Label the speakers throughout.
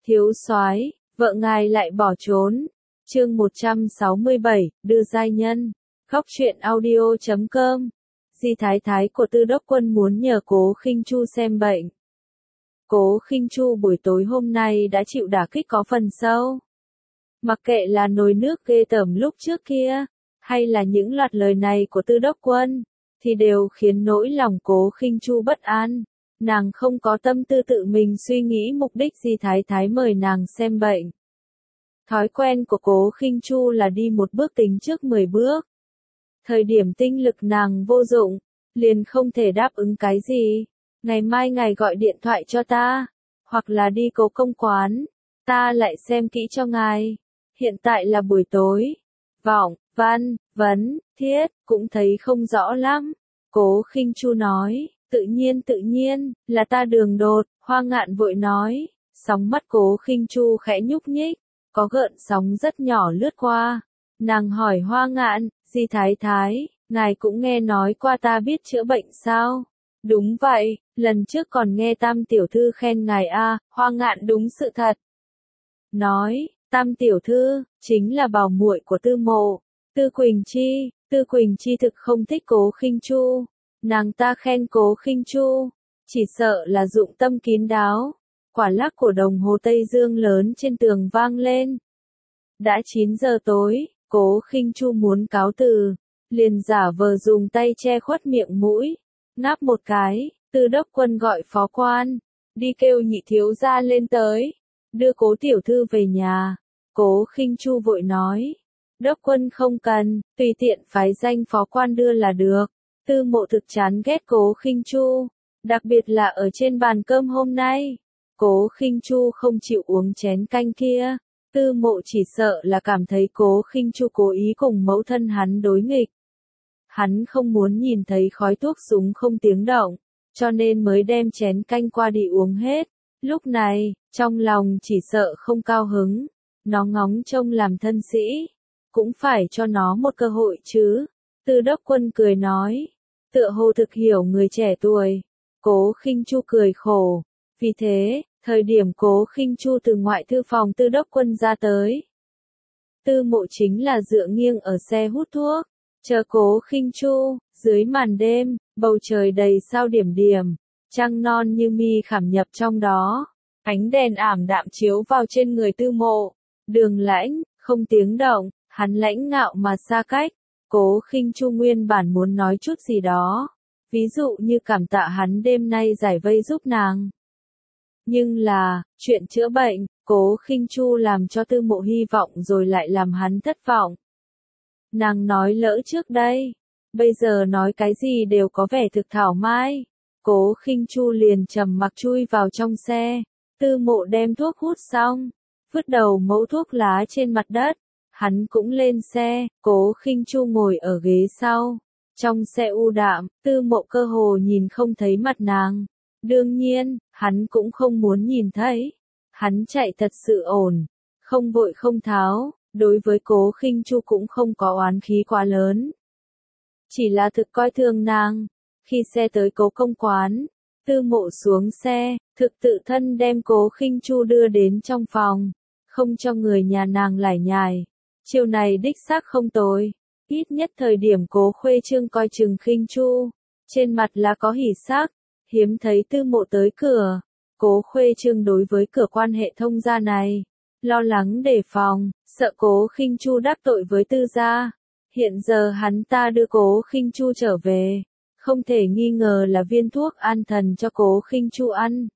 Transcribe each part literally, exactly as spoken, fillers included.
Speaker 1: Thiếu soái, vợ ngài lại bỏ trốn. Chương một trăm sáu mươi bảy, đưa giai nhân. Khóc chuyện audio chấm com. Di thái thái của Tư Đốc Quân muốn nhờ Cố Khinh Chu xem bệnh. Cố Khinh Chu buổi tối hôm nay đã chịu đả kích có phần sâu. Mặc kệ là nồi nước ghê tởm lúc trước kia, hay là những loạt lời này của Tư Đốc Quân, thì đều khiến nỗi lòng Cố Khinh Chu bất an. Nàng không có tâm tư tự mình suy nghĩ mục đích Di thái thái mời nàng xem bệnh. Thói quen của Cố Khinh Chu là đi một bước tính trước mười bước. Thời điểm tinh lực nàng vô dụng, liền không thể đáp ứng cái gì. Ngày mai ngài gọi điện thoại cho ta, hoặc là đi Cố công quán, ta lại xem kỹ cho ngài. Hiện tại là buổi tối. Vọng, văn, vấn, thiết, cũng thấy không rõ lắm. Cố Khinh Chu nói, tự nhiên tự nhiên, là ta đường đột. Hoa Ngạn vội nói, sóng mắt Cố Khinh Chu khẽ nhúc nhích, có gợn sóng rất nhỏ lướt qua. Nàng hỏi Hoa Ngạn, Di thái thái, ngài cũng nghe nói qua ta biết chữa bệnh sao? Đúng vậy, lần trước còn nghe Tam tiểu thư khen ngài a. Hoa Ngạn đúng sự thật. Nói, Tam tiểu thư chính là bảo muội của Tư Mộ, Tư Quỳnh Chi. Tư Quỳnh Chi thực không thích Cố Khinh Chu. Nàng ta khen Cố Khinh Chu, chỉ sợ là dụng tâm kín đáo. Quả lắc của đồng hồ Tây Dương lớn trên tường vang lên. Đã chín giờ tối, Cố Khinh Chu muốn cáo từ, liền giả vờ dùng tay che khuất miệng mũi, ngáp một cái. Tư Đốc Quân gọi phó quan, đi kêu nhị thiếu gia lên tới, đưa Cố tiểu thư về nhà. Cố Khinh Chu vội nói, Đốc Quân không cần, tùy tiện phái danh phó quan đưa là được. Tư Mộ thực chán ghét Cố Khinh Chu, đặc biệt là ở trên bàn cơm hôm nay. Cố Khinh Chu không chịu uống chén canh kia. Tư Mộ chỉ sợ là cảm thấy Cố Khinh Chu cố ý cùng mẫu thân hắn đối nghịch. Hắn không muốn nhìn thấy khói thuốc súng không tiếng động, cho nên mới đem chén canh qua đi uống hết. Lúc này, trong lòng chỉ sợ không cao hứng, nó ngóng trông làm thân sĩ, cũng phải cho nó một cơ hội chứ. Tư Đốc Quân cười nói, tựa hồ thực hiểu người trẻ tuổi. Cố Khinh Chu cười khổ, vì thế, thời điểm Cố Khinh Chu từ ngoại thư phòng Tư Đốc Quân ra tới, Tư Mộ chính là dựa nghiêng ở xe hút thuốc, chờ Cố Khinh Chu. Dưới màn đêm, bầu trời đầy sao điểm điểm, trăng non như mi khảm nhập trong đó, ánh đèn ảm đạm chiếu vào trên người Tư Mộ. Đường Lãnh, không tiếng động, hắn lãnh ngạo mà xa cách. Cố Khinh Chu nguyên bản muốn nói chút gì đó, ví dụ như cảm tạ hắn đêm nay giải vây giúp nàng. Nhưng là, chuyện chữa bệnh, Cố Khinh Chu làm cho Tư Mộ hy vọng rồi lại làm hắn thất vọng. Nàng nói lỡ trước đây, bây giờ nói cái gì đều có vẻ thực thảo mai. Cố Khinh Chu liền trầm mặc chui vào trong xe. Tư Mộ đem thuốc hút xong, vứt đầu mẫu thuốc lá trên mặt đất. Hắn cũng lên xe, Cố Khinh Chu ngồi ở ghế sau. Trong xe u đạm, Tư Mộ cơ hồ nhìn không thấy mặt nàng. Đương nhiên, hắn cũng không muốn nhìn thấy. Hắn chạy thật sự ổn, không vội không tháo, đối với Cố Khinh Chu cũng không có oán khí quá lớn. Chỉ là thực coi thường nàng. Khi xe tới Cố công quán, Tư Mộ xuống xe, thực tự thân đem Cố Khinh Chu đưa đến trong phòng, không cho người nhà nàng lải nhải. Chiều này đích xác không tồi, ít nhất thời điểm Cố Khuê Trương coi chừng Khinh Chu, trên mặt là có hỉ sắc. Hiếm thấy Tư Mộ tới cửa, Cố Khuê Trương đối với cửa quan hệ thông gia này, lo lắng đề phòng, sợ Cố Khinh Chu đắc tội với Tư gia. Hiện giờ hắn ta đưa Cố Khinh Chu trở về, không thể nghi ngờ là viên thuốc an thần cho Cố Khinh Chu ăn.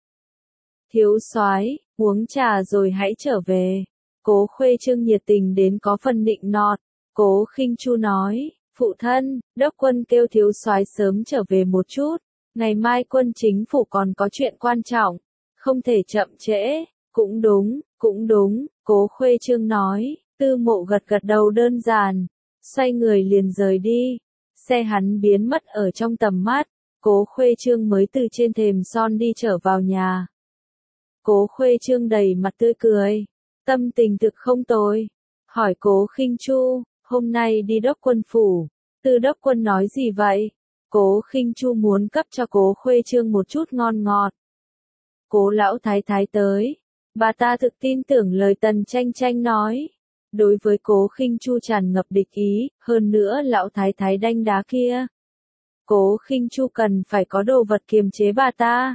Speaker 1: Thiếu soái, uống trà rồi hãy trở về. Cố Khuê Trương nhiệt tình đến có phần nịnh nọt. Cố Khinh Chu nói, phụ thân, Đốc Quân kêu thiếu soái sớm trở về một chút. Ngày mai quân chính phủ còn có chuyện quan trọng, không thể chậm trễ. Cũng đúng, cũng đúng, Cố Khuê Trương nói. Tư Mộ gật gật đầu đơn giản, xoay người liền rời đi. Xe hắn biến mất ở trong tầm mắt. Cố Khuê Trương mới từ trên thềm son đi trở vào nhà. Cố Khuê Trương đầy mặt tươi cười, tâm tình thực không tồi. Hỏi Cố Khinh Chu, hôm nay đi Đốc Quân phủ, Tư Đốc Quân nói gì vậy? Cố Khinh Chu muốn cấp cho Cố Khuê Trương một chút ngon ngọt. Cố lão thái thái tới, Bà ta thực tin tưởng lời Tần Tranh Tranh nói. Đối với Cố Khinh Chu tràn ngập địch ý, hơn nữa lão thái thái đanh đá kia. Cố Khinh Chu cần phải có đồ vật kiềm chế bà ta.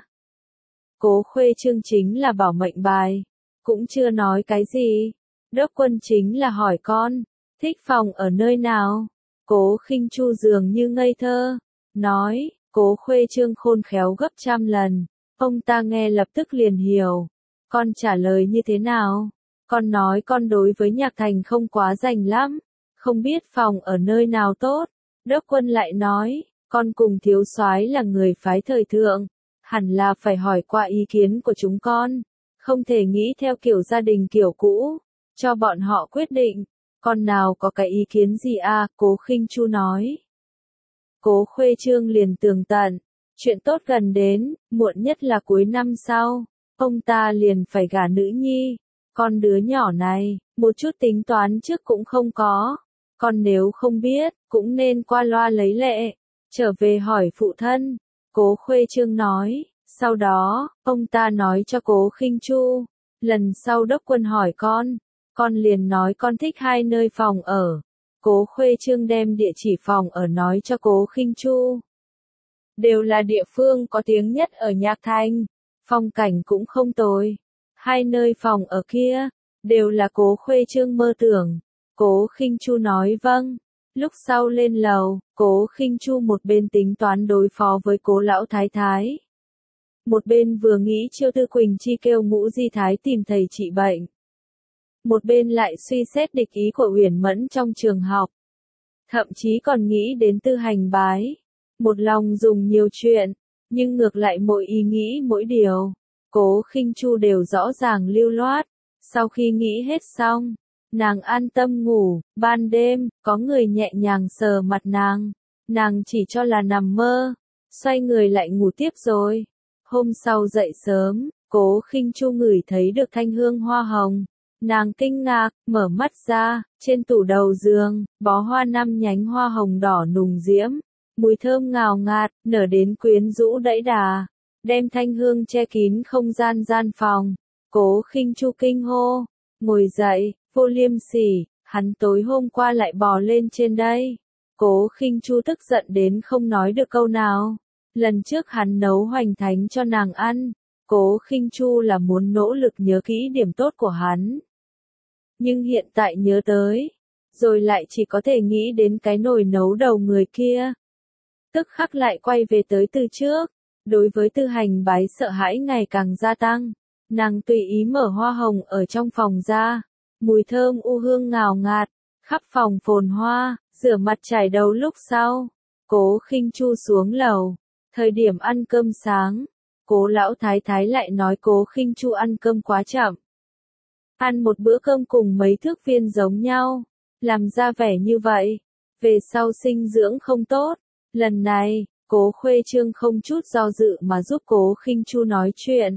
Speaker 1: Cố Khuê Trương chính là bảo mệnh bài. Cũng chưa nói cái gì. Đốc Quân chính là hỏi con. Thích phòng ở nơi nào? Cố Khinh Chu dường như ngây thơ. Nói, Cố Khuê Trương khôn khéo gấp trăm lần. Ông ta nghe lập tức liền hiểu. Con trả lời như thế nào? Con nói con đối với Nhạc Thành không quá rành lắm. Không biết phòng ở nơi nào tốt. Đốc Quân lại nói, con cùng thiếu soái là người phái thời thượng. Hẳn là phải hỏi qua ý kiến của chúng con. Không thể nghĩ theo kiểu gia đình kiểu cũ. Cho bọn họ quyết định. Con nào có cái ý kiến gì à? Cố Khinh Chu nói. Cố Khuê Trương liền tường tận. Chuyện tốt gần đến, muộn nhất là cuối năm sau. Ông ta liền phải gả nữ nhi. Con đứa nhỏ này, một chút tính toán trước cũng không có. Con nếu không biết, cũng nên qua loa lấy lệ. Trở về hỏi phụ thân. Cố Khuê Trương nói. Sau đó, ông ta nói cho Cố Khinh Chu. Lần sau Đốc Quân hỏi con. Con liền nói con thích hai nơi phòng ở. Cố Khuê Trương đem địa chỉ phòng ở nói cho Cố Khinh Chu. Đều là địa phương có tiếng nhất ở Nhạc Thành. Phong cảnh cũng không tồi. Hai nơi phòng ở kia, đều là Cố Khuê Trương mơ tưởng. Cố Khinh Chu nói vâng. Lúc sau lên lầu, Cố Khinh Chu một bên tính toán đối phó với Cố lão thái thái. Một bên vừa nghĩ Chiêu Tư Quỳnh Chi kêu Ngũ Di Thái tìm thầy trị bệnh. Một bên lại suy xét địch ý của Uyển Mẫn trong trường học. Thậm chí còn nghĩ đến Tư Hành Bái. Một lòng dùng nhiều chuyện, nhưng ngược lại mỗi ý nghĩ mỗi điều. Cố Khinh Chu đều rõ ràng lưu loát. Sau khi nghĩ hết xong, nàng an tâm ngủ. Ban đêm, có người nhẹ nhàng sờ mặt nàng. Nàng chỉ cho là nằm mơ. Xoay người lại ngủ tiếp rồi. Hôm sau dậy sớm, Cố Khinh Chu ngửi thấy được thanh hương hoa hồng. Nàng kinh ngạc, mở mắt ra, trên tủ đầu giường, bó hoa năm nhánh hoa hồng đỏ nùng diễm. Mùi thơm ngào ngạt, nở đến quyến rũ đẫy đà. Đem thanh hương che kín không gian gian phòng. Cố Khinh Chu kinh hô. Ngồi dậy, vô liêm sỉ, hắn tối hôm qua lại bò lên trên đây. Cố Khinh Chu tức giận đến không nói được câu nào. Lần trước hắn nấu hoành thánh cho nàng ăn. Cố Khinh Chu là muốn nỗ lực nhớ kỹ điểm tốt của hắn. Nhưng hiện tại nhớ tới, rồi lại chỉ có thể nghĩ đến cái nồi nấu đầu người kia. Tức khắc lại quay về tới từ trước. Đối với Tư Hành Bái sợ hãi ngày càng gia tăng. Nàng tùy ý mở hoa hồng ở trong phòng ra. Mùi thơm u hương ngào ngạt, khắp phòng phồn hoa, rửa mặt chải đầu lúc sau. Cố Khinh Chu xuống lầu. Thời điểm ăn cơm sáng, Cố lão thái thái lại nói Cố Khinh Chu ăn cơm quá chậm. Ăn một bữa cơm cùng mấy thước viên giống nhau, làm ra vẻ như vậy, về sau sinh dưỡng không tốt. Lần này, Cố Khuê Trương không chút do dự mà giúp Cố Khinh Chu nói chuyện.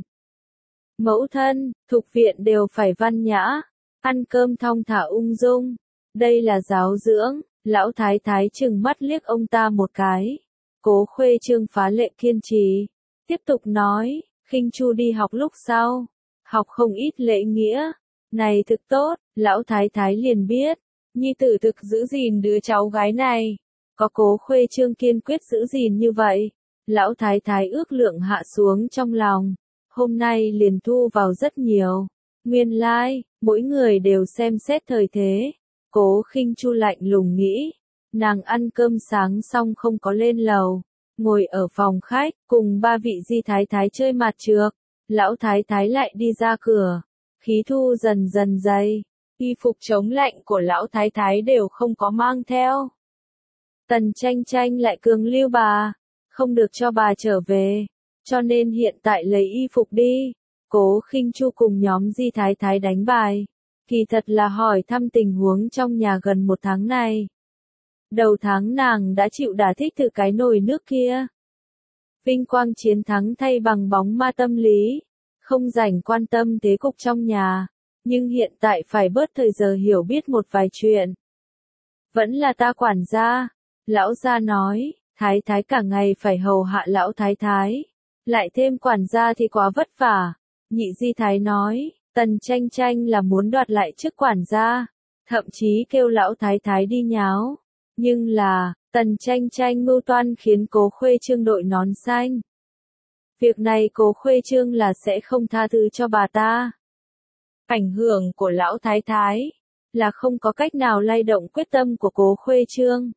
Speaker 1: Mẫu thân, thục viện đều phải văn nhã, ăn cơm thong thả ung dung. Đây là giáo dưỡng. Lão thái thái trừng mắt liếc ông ta một cái. Cố Khuê Trương phá lệ kiên trì. Tiếp tục nói, Khinh Chu đi học lúc sau. Học không ít lễ nghĩa. Này thực tốt, lão thái thái liền biết. Nhi tử thực giữ gìn đứa cháu gái này. Có Cố Khuê Trương kiên quyết giữ gìn như vậy. Lão thái thái ước lượng hạ xuống trong lòng. Hôm nay liền thu vào rất nhiều. Nguyên lai, like, mỗi người đều xem xét thời thế. Cố Khinh Chu lạnh lùng nghĩ. Nàng ăn cơm sáng xong không có lên lầu. Ngồi ở phòng khách, cùng ba vị di thái thái chơi mặt trược. Lão thái thái lại đi ra cửa. Khí thu dần dần dày. Y phục chống lạnh của lão thái thái đều không có mang theo. Tần Tranh Tranh lại cường lưu bà. Không được cho bà trở về. Cho nên hiện tại lấy y phục đi. Cố Khinh Chu cùng nhóm di thái thái đánh bài. Kỳ thật là hỏi thăm tình huống trong nhà gần một tháng này. Đầu tháng nàng đã chịu đả thích từ cái nồi nước kia. Vinh quang chiến thắng thay bằng bóng ma tâm lý. Không rảnh quan tâm thế cục trong nhà. Nhưng hiện tại phải bớt thời giờ hiểu biết một vài chuyện. Vẫn là ta quản gia. Lão gia nói, thái thái cả ngày phải hầu hạ lão thái thái. Lại thêm quản gia thì quá vất vả. Nhị di thái nói, Tần Tranh Tranh là muốn đoạt lại chức quản gia, thậm chí kêu lão thái thái đi nháo. Nhưng là, Tần Tranh Tranh mưu toan khiến Cố Khuê Trương đội nón xanh. Việc này Cố Khuê Trương là sẽ không tha thứ cho bà ta. Ảnh hưởng của lão thái thái là không có cách nào lay động quyết tâm của Cố Khuê Trương.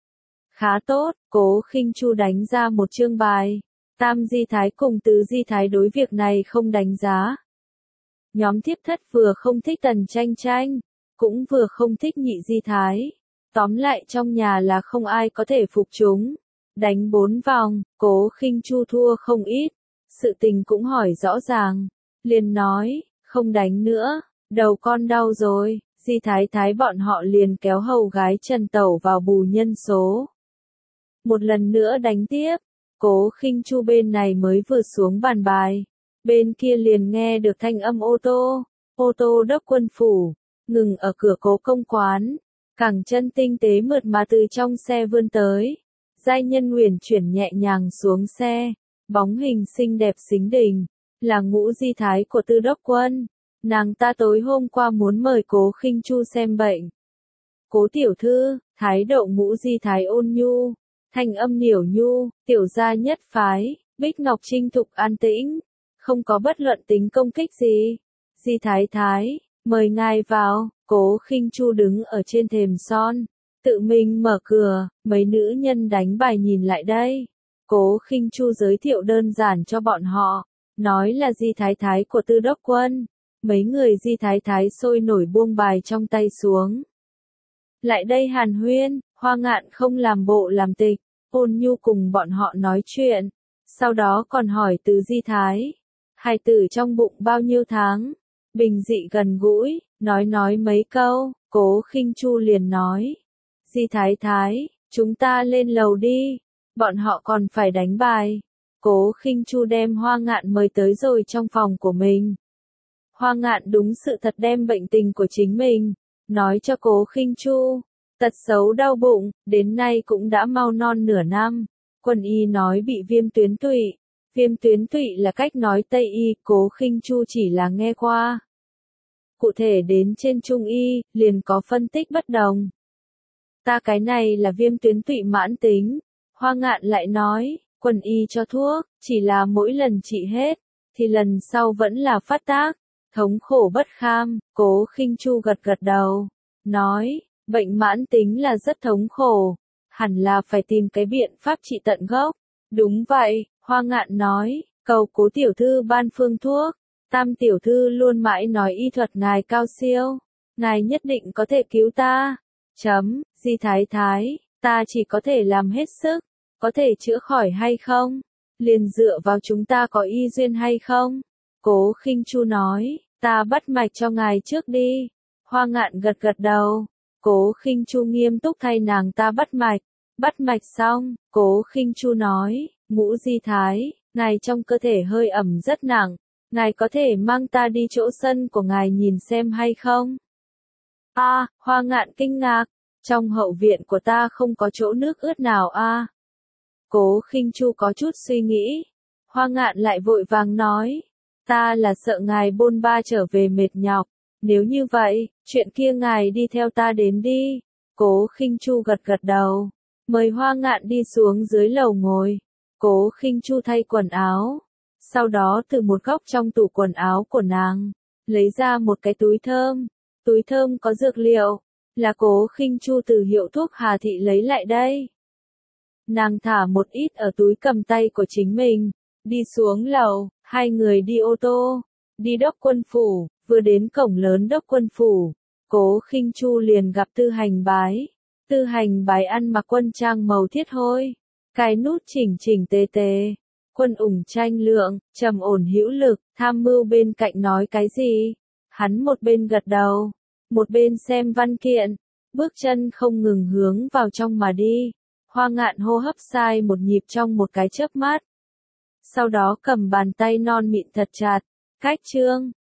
Speaker 1: Khá tốt, Cố Khinh Chu đánh ra một chương bài. Tam Di Thái cùng Tứ Di Thái đối việc này không đánh giá. Nhóm thiếp thất vừa không thích Tần Tranh Tranh, cũng vừa không thích Nhị Di Thái. Tóm lại trong nhà là không ai có thể phục chúng. Đánh bốn vòng, Cố Khinh Chu thua không ít. Sự tình cũng hỏi rõ ràng. Liền nói, không đánh nữa, đầu con đau rồi. Di Thái Thái bọn họ liền kéo hầu gái Trần Tẩu vào bù nhân số. Một lần nữa đánh tiếp, Cố Khinh Chu bên này mới vừa xuống bàn bài. Bên kia liền nghe được thanh âm ô tô, ô tô đốc quân phủ, ngừng ở cửa Cố công quán. Cẳng chân tinh tế mượt mà từ trong xe vươn tới. Giai nhân uyển chuyển nhẹ nhàng xuống xe, bóng hình xinh đẹp xính đình, là Ngũ Di Thái của Tư đốc quân. Nàng ta tối hôm qua muốn mời Cố Khinh Chu xem bệnh. Cố tiểu thư, thái độ Ngũ Di Thái ôn nhu, thanh âm nhiểu nhu, tiểu gia nhất phái, Bích Ngọc Trinh thục an tĩnh, không có bất luận tính công kích gì. Di Thái Thái, mời ngài vào. Cố Khinh Chu đứng ở trên thềm son, tự mình mở cửa, mấy nữ nhân đánh bài nhìn lại đây. Cố Khinh Chu giới thiệu đơn giản cho bọn họ, nói là Di Thái Thái của Tư đốc quân. Mấy người Di Thái Thái sôi nổi buông bài trong tay xuống. Lại đây hàn huyên, Hoa Ngạn không làm bộ làm tịch, ôn nhu cùng bọn họ nói chuyện. Sau đó còn hỏi Từ Di Thái, hài tử trong bụng bao nhiêu tháng, bình dị gần gũi, nói nói mấy câu. Cố Khinh Chu liền nói, Di Thái Thái, chúng ta lên lầu đi, bọn họ còn phải đánh bài. Cố Khinh Chu đem Hoa Ngạn mời tới rồi trong phòng của mình. Hoa Ngạn đúng sự thật đem bệnh tình của chính mình nói cho Cố Khinh Chu. Tật xấu đau bụng, đến nay cũng đã mau non nửa năm. Quân y nói bị viêm tuyến tụy. Viêm tuyến tụy là cách nói Tây y, Cố Khinh Chu chỉ là nghe qua. Cụ thể đến trên Trung y, liền có phân tích bất đồng. Ta cái này là viêm tuyến tụy mãn tính. Hoa Ngạn lại nói, quân y cho thuốc, chỉ là mỗi lần trị hết, thì lần sau vẫn là phát tác. Thống khổ bất kham. Cố Khinh Chu gật gật đầu, nói, bệnh mãn tính là rất thống khổ, hẳn là phải tìm cái biện pháp trị tận gốc. Đúng vậy, Hoa Ngạn nói, cầu Cố tiểu thư ban phương thuốc. Tam tiểu thư luôn mãi nói y thuật ngài cao siêu, ngài nhất định có thể cứu ta. Chấm, Di Thái Thái, ta chỉ có thể làm hết sức, có thể chữa khỏi hay không, liền dựa vào chúng ta có y duyên hay không. Cố Khinh Chu nói, ta bắt mạch cho ngài trước đi. Hoa Ngạn gật gật đầu. Cố Khinh Chu nghiêm túc thay nàng ta bắt mạch. Bắt mạch xong, Cố Khinh Chu nói, Ngũ Di Thái, ngài trong cơ thể hơi ẩm rất nặng, ngài có thể mang ta đi chỗ sân của ngài nhìn xem hay không? A, à, Hoa Ngạn kinh ngạc, trong hậu viện của ta không có chỗ nước ướt nào a. À. Cố Khinh Chu có chút suy nghĩ. Hoa Ngạn lại vội vàng nói, ta là sợ ngài bôn ba trở về mệt nhọc, nếu như vậy, chuyện kia ngài đi theo ta đến đi. Cố Khinh Chu gật gật đầu, mời Hoa Ngạn đi xuống dưới lầu ngồi. Cố Khinh Chu thay quần áo, sau đó từ một góc trong tủ quần áo của nàng, lấy ra một cái túi thơm. Túi thơm có dược liệu, là Cố Khinh Chu từ hiệu thuốc Hà Thị lấy lại đây. Nàng thả một ít ở túi cầm tay của chính mình, đi xuống lầu. Hai người đi ô tô, đi đốc quân phủ, vừa đến cổng lớn đốc quân phủ. Cố Khinh Chu liền gặp Tư Hành Bái. Tư Hành Bái ăn mặc quân trang màu thiết hôi, cái nút chỉnh chỉnh tề tề, quân ủng tranh lượng, trầm ổn hữu lực. Tham mưu bên cạnh nói cái gì, hắn một bên gật đầu, một bên xem văn kiện, bước chân không ngừng hướng vào trong mà đi. Hoa Ngạn hô hấp sai một nhịp trong một cái chớp mắt. Sau đó cầm bàn tay non mịn thật chặt, cách chương,